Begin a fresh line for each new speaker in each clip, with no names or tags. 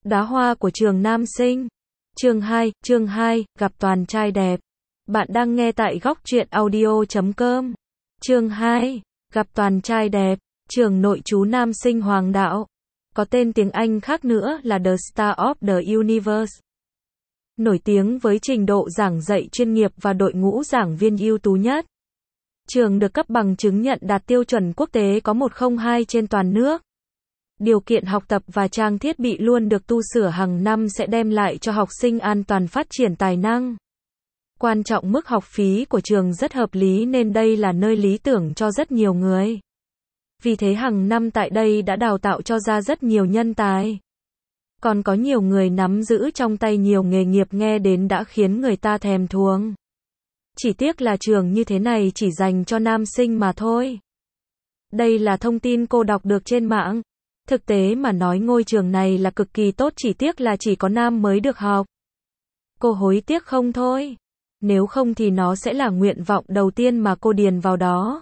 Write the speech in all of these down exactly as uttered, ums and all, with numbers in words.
Đóa hoa của trường nam sinh. Chương hai, chương hai, gặp toàn trai đẹp. Bạn đang nghe tại góc truyện audio chấm com. Chương hai, gặp toàn trai đẹp. Trường nội trú nam sinh Hoàng Đạo. Có tên tiếng Anh khác nữa là The Star of the Universe. Nổi tiếng với trình độ giảng dạy chuyên nghiệp và đội ngũ giảng viên ưu tú nhất. Trường được cấp bằng chứng nhận đạt tiêu chuẩn quốc tế có một không hai trên toàn nước. Điều kiện học tập và trang thiết bị luôn được tu sửa hàng năm sẽ đem lại cho học sinh an toàn phát triển tài năng. Quan trọng mức học phí của trường rất hợp lý nên đây là nơi lý tưởng cho rất nhiều người. Vì thế hàng năm tại đây đã đào tạo cho ra rất nhiều nhân tài. Còn có nhiều người nắm giữ trong tay nhiều nghề nghiệp nghe đến đã khiến người ta thèm thuồng. Chỉ tiếc là trường như thế này chỉ dành cho nam sinh mà thôi. Đây là thông tin cô đọc được trên mạng. Thực tế mà nói ngôi trường này là cực kỳ tốt, chỉ tiếc là chỉ có nam mới được học. Cô hối tiếc không thôi. Nếu không thì nó sẽ là nguyện vọng đầu tiên mà cô điền vào đó.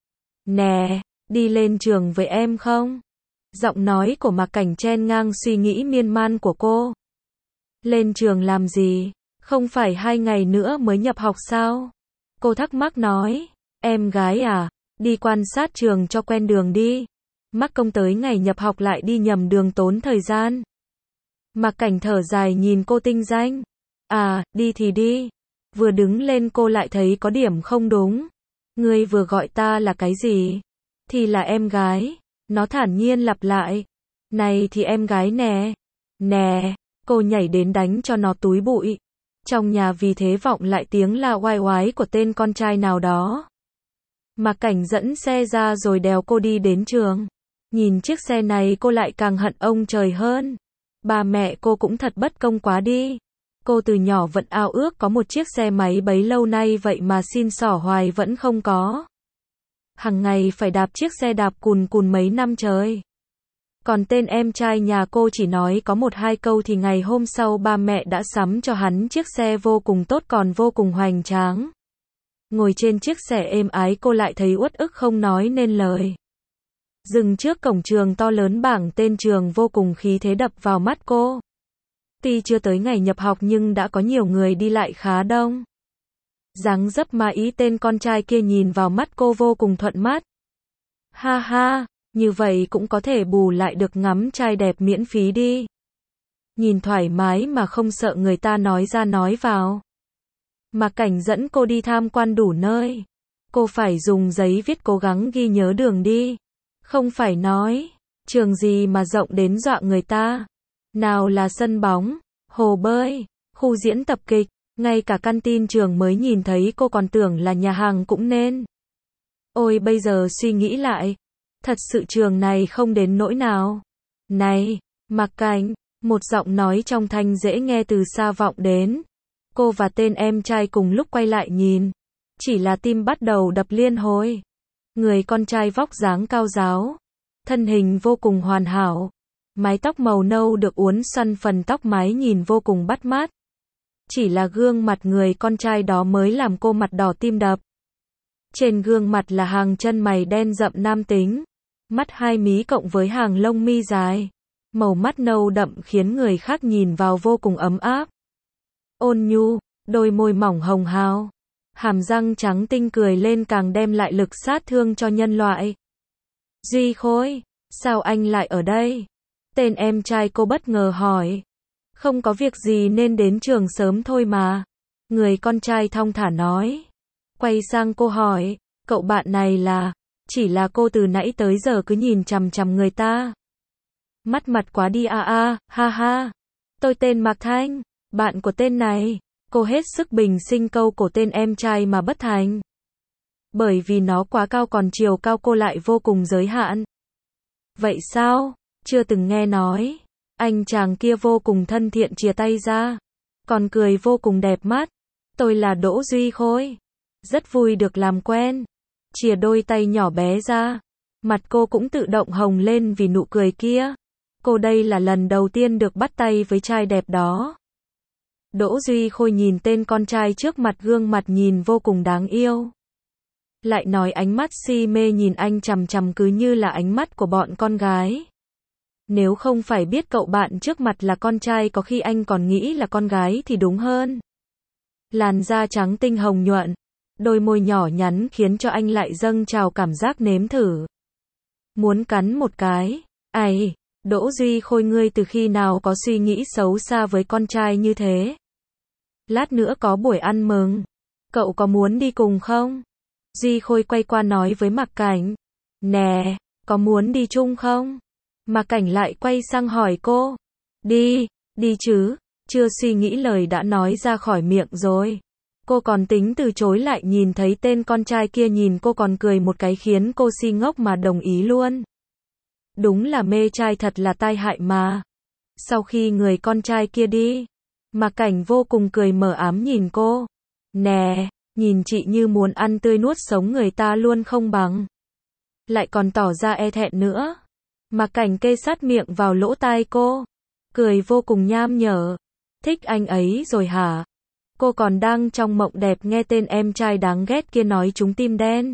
Nè, đi lên trường với em không? Giọng nói của Mạc Cảnh chen ngang suy nghĩ miên man của cô. Lên trường làm gì? Không phải hai ngày nữa mới nhập học sao? Cô thắc mắc nói. Em gái à, đi quan sát trường cho quen đường đi. Mắc công tới ngày nhập học lại đi nhầm đường tốn thời gian. Mạc Cảnh thở dài nhìn cô tinh danh. À, đi thì đi. Vừa đứng lên cô lại thấy có điểm không đúng. Ngươi vừa gọi ta là cái gì? Thì là em gái. Nó thản nhiên lặp lại. Này thì em gái nè. Nè, cô nhảy đến đánh cho nó túi bụi. Trong nhà vì thế vọng lại tiếng la oai oái của tên con trai nào đó. Mạc Cảnh dẫn xe ra rồi đèo cô đi đến trường. Nhìn chiếc xe này cô lại càng hận ông trời hơn. Ba mẹ cô cũng thật bất công quá đi. Cô từ nhỏ vẫn ao ước có một chiếc xe máy bấy lâu nay vậy mà xin xỏ hoài vẫn không có. Hằng ngày phải đạp chiếc xe đạp cùn cùn mấy năm trời. Còn tên em trai nhà cô chỉ nói có một hai câu thì ngày hôm sau ba mẹ đã sắm cho hắn chiếc xe vô cùng tốt còn vô cùng hoành tráng. Ngồi trên chiếc xe êm ái cô lại thấy uất ức không nói nên lời. Dừng trước cổng trường to lớn bảng tên trường vô cùng khí thế đập vào mắt cô. Tuy chưa tới ngày nhập học nhưng đã có nhiều người đi lại khá đông. Dáng dấp mà ý tên con trai kia nhìn vào mắt cô vô cùng thuận mắt. Ha ha, như vậy cũng có thể bù lại được ngắm trai đẹp miễn phí đi. Nhìn thoải mái mà không sợ người ta nói ra nói vào. Mạc Cảnh dẫn cô đi tham quan đủ nơi. Cô phải dùng giấy viết cố gắng ghi nhớ đường đi. Không phải nói, trường gì mà rộng đến dọa người ta. Nào là sân bóng, hồ bơi, khu diễn tập kịch, ngay cả căn tin trường mới nhìn thấy cô còn tưởng là nhà hàng cũng nên. Ôi bây giờ suy nghĩ lại, thật sự trường này không đến nỗi nào. Này, Mạc Cảnh, một giọng nói trong thanh dễ nghe từ xa vọng đến. Cô và tên em trai cùng lúc quay lại nhìn. Chỉ là tim bắt đầu đập liên hồi. Người con trai vóc dáng cao ráo, thân hình vô cùng hoàn hảo, mái tóc màu nâu được uốn xoăn phần tóc mái nhìn vô cùng bắt mắt. Chỉ là gương mặt người con trai đó mới làm cô mặt đỏ tim đập. Trên gương mặt là hàng chân mày đen rậm nam tính, mắt hai mí cộng với hàng lông mi dài, màu mắt nâu đậm khiến người khác nhìn vào vô cùng ấm áp. Ôn nhu, đôi môi mỏng hồng hào. Hàm răng trắng tinh cười lên càng đem lại lực sát thương cho nhân loại. Duy Khôi, sao anh lại ở đây? Tên em trai cô bất ngờ hỏi. Không có việc gì nên đến trường sớm thôi mà. Người con trai thong thả nói. Quay sang cô hỏi, cậu bạn này là? Chỉ là cô từ nãy tới giờ cứ nhìn chằm chằm người ta. Mắt mặt quá đi a a, ha ha. Tôi tên Mạc Thanh, bạn của tên này. Cô hết sức bình sinh câu của tên em trai mà bất thành. Bởi vì nó quá cao còn chiều cao cô lại vô cùng giới hạn. Vậy sao? Chưa từng nghe nói. Anh chàng kia vô cùng thân thiện chìa tay ra. Còn cười vô cùng đẹp mắt. Tôi là Đỗ Duy Khôi. Rất vui được làm quen. Chìa đôi tay nhỏ bé ra. Mặt cô cũng tự động hồng lên vì nụ cười kia. Cô đây là lần đầu tiên được bắt tay với trai đẹp đó. Đỗ Duy Khôi nhìn tên con trai trước mặt gương mặt nhìn vô cùng đáng yêu. Lại nói ánh mắt si mê nhìn anh chằm chằm cứ như là ánh mắt của bọn con gái. Nếu không phải biết cậu bạn trước mặt là con trai có khi anh còn nghĩ là con gái thì đúng hơn. Làn da trắng tinh hồng nhuận, đôi môi nhỏ nhắn khiến cho anh lại dâng trào cảm giác nếm thử. Muốn cắn một cái. Ai, Đỗ Duy Khôi ngươi từ khi nào có suy nghĩ xấu xa với con trai như thế? Lát nữa có buổi ăn mừng. Cậu có muốn đi cùng không? Duy Khôi quay qua nói với Mạc Cảnh. Nè, có muốn đi chung không? Mạc Cảnh lại quay sang hỏi cô. Đi, đi chứ, chưa suy nghĩ lời đã nói ra khỏi miệng rồi. Cô còn tính từ chối lại nhìn thấy tên con trai kia nhìn cô còn cười một cái khiến cô si ngốc mà đồng ý luôn. Đúng là mê trai thật là tai hại mà. Sau khi người con trai kia đi, Mạc Cảnh vô cùng cười mờ ám nhìn cô. Nè, nhìn chị như muốn ăn tươi nuốt sống người ta luôn không bằng. Lại còn tỏ ra e thẹn nữa. Mạc Cảnh kê sát miệng vào lỗ tai cô. Cười vô cùng nham nhở. Thích anh ấy rồi hả? Cô còn đang trong mộng đẹp nghe tên em trai đáng ghét kia nói trúng tim đen.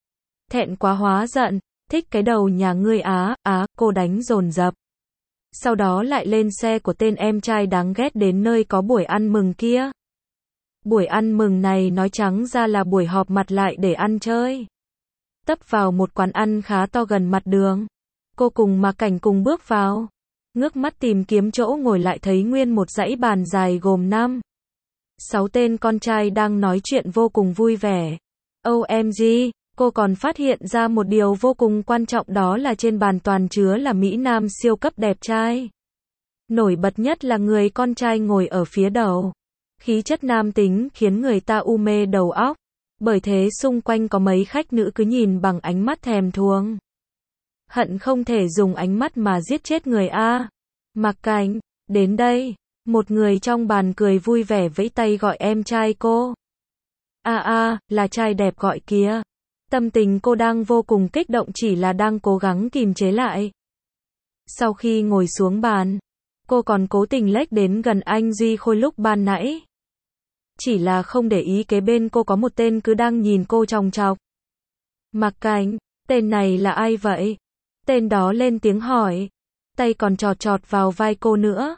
Thẹn quá hóa giận. Thích cái đầu nhà ngươi á, á, cô đánh dồn dập. Sau đó lại lên xe của tên em trai đáng ghét đến nơi có buổi ăn mừng kia. Buổi ăn mừng này nói trắng ra là buổi họp mặt lại để ăn chơi. Tấp vào một quán ăn khá to gần mặt đường. Cô cùng Mạc Cảnh cùng bước vào. Ngước mắt tìm kiếm chỗ ngồi lại thấy nguyên một dãy bàn dài gồm năm, sáu tên con trai đang nói chuyện vô cùng vui vẻ. ô em giê, cô còn phát hiện ra một điều vô cùng quan trọng đó là trên bàn toàn chứa là mỹ nam siêu cấp đẹp trai. Nổi bật nhất là người con trai ngồi ở phía đầu. Khí chất nam tính khiến người ta u mê đầu óc. Bởi thế xung quanh có mấy khách nữ cứ nhìn bằng ánh mắt thèm thuồng. Hận không thể dùng ánh mắt mà giết chết người a. Mạc Cảnh, đến đây. Một người trong bàn cười vui vẻ vẫy tay gọi em trai cô. A a, là trai đẹp gọi kìa. Tâm tình cô đang vô cùng kích động chỉ là đang cố gắng kìm chế lại. Sau khi ngồi xuống bàn, cô còn cố tình lếch đến gần anh Duy Khôi lúc ban nãy. Chỉ là không để ý kế bên cô có một tên cứ đang nhìn cô chòng chọc. Mạc Cảnh, tên này là ai vậy? Tên đó lên tiếng hỏi. Tay còn chọt chọt vào vai cô nữa.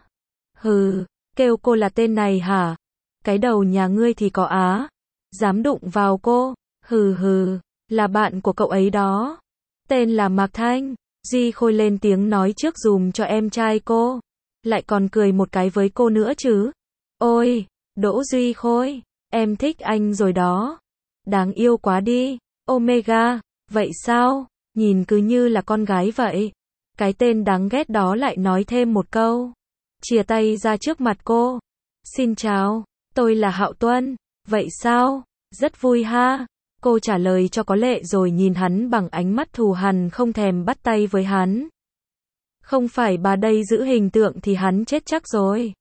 Hừ, kêu cô là tên này hả? Cái đầu nhà ngươi thì có á. Dám đụng vào cô. Hừ hừ, là bạn của cậu ấy đó. Tên là Mạc Thanh. Duy Khôi lên tiếng nói trước dùm cho em trai cô. Lại còn cười một cái với cô nữa chứ. Ôi, Đỗ Duy Khôi, em thích anh rồi đó. Đáng yêu quá đi. Omega, vậy sao? Nhìn cứ như là con gái vậy. Cái tên đáng ghét đó lại nói thêm một câu. Chìa tay ra trước mặt cô. Xin chào, tôi là Hạo Tuân. Vậy sao? Rất vui ha. Cô trả lời cho có lệ rồi nhìn hắn bằng ánh mắt thù hằn không thèm bắt tay với hắn. Không phải bà đây giữ hình tượng thì hắn chết chắc rồi.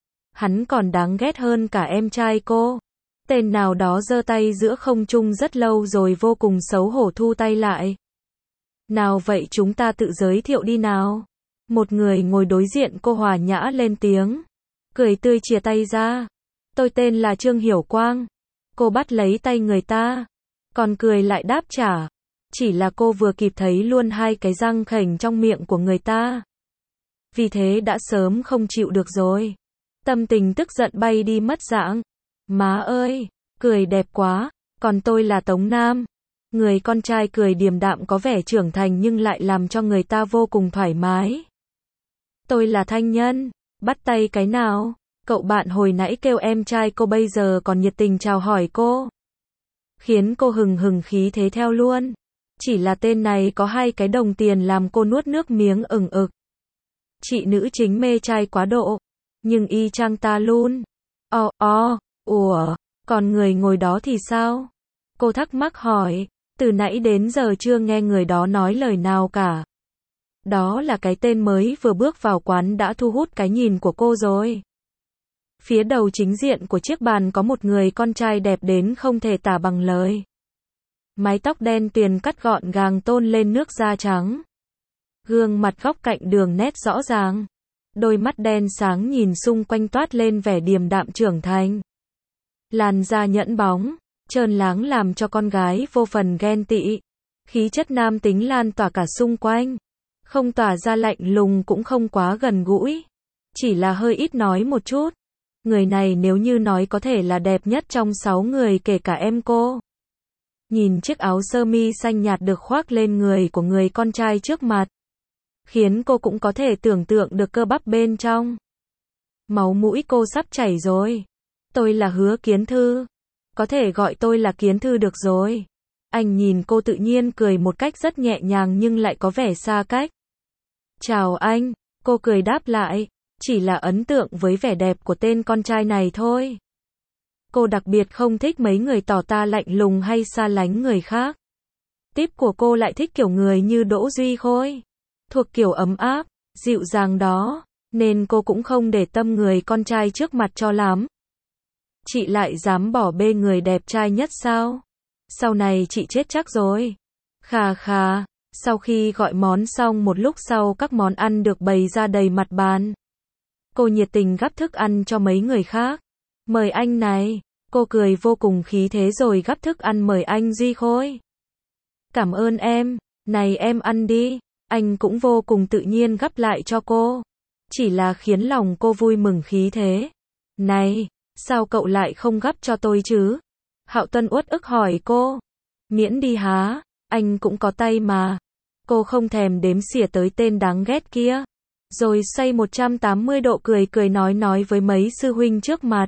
Hắn còn đáng ghét hơn cả em trai cô. Tên nào đó giơ tay giữa không trung rất lâu rồi vô cùng xấu hổ thu tay lại. Nào vậy chúng ta tự giới thiệu đi nào. Một người ngồi đối diện cô hòa nhã lên tiếng. Cười tươi chìa tay ra. Tôi tên là Trương Hiểu Quang. Cô bắt lấy tay người ta. Còn cười lại đáp trả. Chỉ là cô vừa kịp thấy luôn hai cái răng khểnh trong miệng của người ta. Vì thế đã sớm không chịu được rồi. Tâm tình tức giận bay đi mất dạng. Má ơi, cười đẹp quá. Còn tôi là Tống Nam. Người con trai cười điềm đạm có vẻ trưởng thành nhưng lại làm cho người ta vô cùng thoải mái. Tôi là Thanh Nhân. Bắt tay cái nào? Cậu bạn hồi nãy kêu em trai cô bây giờ còn nhiệt tình chào hỏi cô. Khiến cô hừng hừng khí thế theo luôn. Chỉ là tên này có hai cái đồng tiền làm cô nuốt nước miếng ửng ực. Chị nữ chính mê trai quá độ. Nhưng y chang ta luôn. O, o, ủa, còn người ngồi đó thì sao? Cô thắc mắc hỏi. Từ nãy đến giờ chưa nghe người đó nói lời nào cả. Đó là cái tên mới vừa bước vào quán đã thu hút cái nhìn của cô rồi. Phía đầu chính diện của chiếc bàn có một người con trai đẹp đến không thể tả bằng lời. Mái tóc đen tuyền cắt gọn gàng tôn lên nước da trắng. Gương mặt góc cạnh đường nét rõ ràng. Đôi mắt đen sáng nhìn xung quanh toát lên vẻ điềm đạm trưởng thành. Làn da nhẫn bóng, trơn láng làm cho con gái vô phần ghen tị. Khí chất nam tính lan tỏa cả xung quanh. Không tỏa ra lạnh lùng cũng không quá gần gũi. Chỉ là hơi ít nói một chút. Người này nếu như nói có thể là đẹp nhất trong sáu người kể cả em cô. Nhìn chiếc áo sơ mi xanh nhạt được khoác lên người của người con trai trước mặt. Khiến cô cũng có thể tưởng tượng được cơ bắp bên trong. Máu mũi cô sắp chảy rồi. Tôi là Hứa Kiến Thư. Có thể gọi tôi là Kiến Thư được rồi. Anh nhìn cô tự nhiên cười một cách rất nhẹ nhàng nhưng lại có vẻ xa cách. Chào anh, cô cười đáp lại. Chỉ là ấn tượng với vẻ đẹp của tên con trai này thôi. Cô đặc biệt không thích mấy người tỏ ta lạnh lùng hay xa lánh người khác. Típ của cô lại thích kiểu người như Đỗ Duy Khôi. Thuộc kiểu ấm áp, dịu dàng đó. Nên cô cũng không để tâm người con trai trước mặt cho lắm. Chị lại dám bỏ bê người đẹp trai nhất sao? Sau này chị chết chắc rồi. Khà khà, sau khi gọi món xong một lúc sau các món ăn được bày ra đầy mặt bàn. Cô nhiệt tình gắp thức ăn cho mấy người khác. Mời anh này, cô cười vô cùng khí thế rồi gắp thức ăn mời anh Duy Khôi. Cảm ơn em, này em ăn đi. Anh cũng vô cùng tự nhiên gắp lại cho cô. Chỉ là khiến lòng cô vui mừng khí thế. Này, sao cậu lại không gắp cho tôi chứ? Hạo Tân uất ức hỏi cô. Miễn đi há, anh cũng có tay mà. Cô không thèm đếm xỉa tới tên đáng ghét kia. Rồi xoay một trăm tám mươi độ cười cười nói nói với mấy sư huynh trước mặt.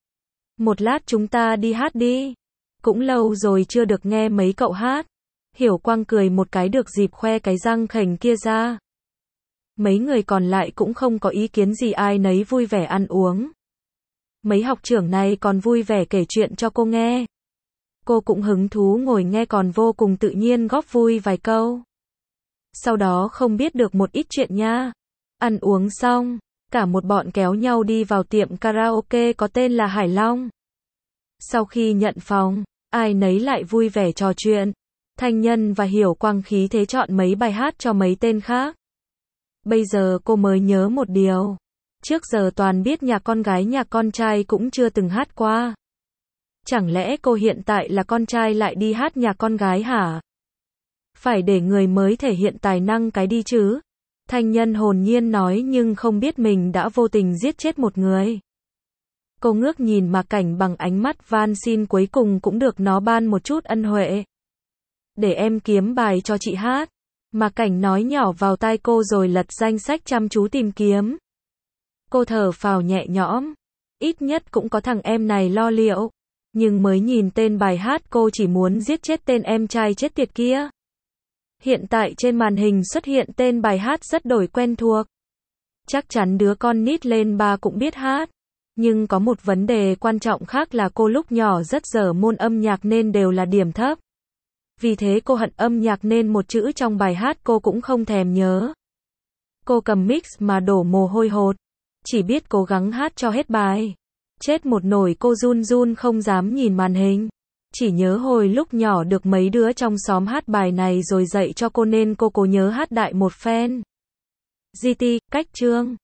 Một lát chúng ta đi hát đi. Cũng lâu rồi chưa được nghe mấy cậu hát. Hiểu Quang cười một cái được dịp khoe cái răng khểnh kia ra. Mấy người còn lại cũng không có ý kiến gì, ai nấy vui vẻ ăn uống. Mấy học trưởng này còn vui vẻ kể chuyện cho cô nghe. Cô cũng hứng thú ngồi nghe còn vô cùng tự nhiên góp vui vài câu. Sau đó không biết được một ít chuyện nha. Ăn uống xong, cả một bọn kéo nhau đi vào tiệm karaoke có tên là Hải Long. Sau khi nhận phòng, ai nấy lại vui vẻ trò chuyện. Thanh Nhân và Hiểu Quang khí thế chọn mấy bài hát cho mấy tên khác. Bây giờ cô mới nhớ một điều. Trước giờ toàn biết nhạc con gái nhạc con trai cũng chưa từng hát qua. Chẳng lẽ cô hiện tại là con trai lại đi hát nhạc con gái hả? Phải để người mới thể hiện tài năng cái đi chứ. Thanh Nhân hồn nhiên nói nhưng không biết mình đã vô tình giết chết một người. Cô ngước nhìn Mạc Cảnh bằng ánh mắt van xin cuối cùng cũng được nó ban một chút ân huệ. Để em kiếm bài cho chị hát. Mạc Cảnh nói nhỏ vào tai cô rồi lật danh sách chăm chú tìm kiếm. Cô thở phào nhẹ nhõm. Ít nhất cũng có thằng em này lo liệu. Nhưng mới nhìn tên bài hát cô chỉ muốn giết chết tên em trai chết tiệt kia. Hiện tại trên màn hình xuất hiện tên bài hát rất đổi quen thuộc. Chắc chắn đứa con nít lên ba cũng biết hát. Nhưng có một vấn đề quan trọng khác là cô lúc nhỏ rất dở môn âm nhạc nên đều là điểm thấp. Vì thế cô hận âm nhạc nên một chữ trong bài hát cô cũng không thèm nhớ. Cô cầm mix mà đổ mồ hôi hột. Chỉ biết cố gắng hát cho hết bài. Chết một nổi cô run run không dám nhìn màn hình. Chỉ nhớ hồi lúc nhỏ được mấy đứa trong xóm hát bài này rồi dạy cho cô nên cô cố nhớ hát đại một phen. giê tê, cách chương.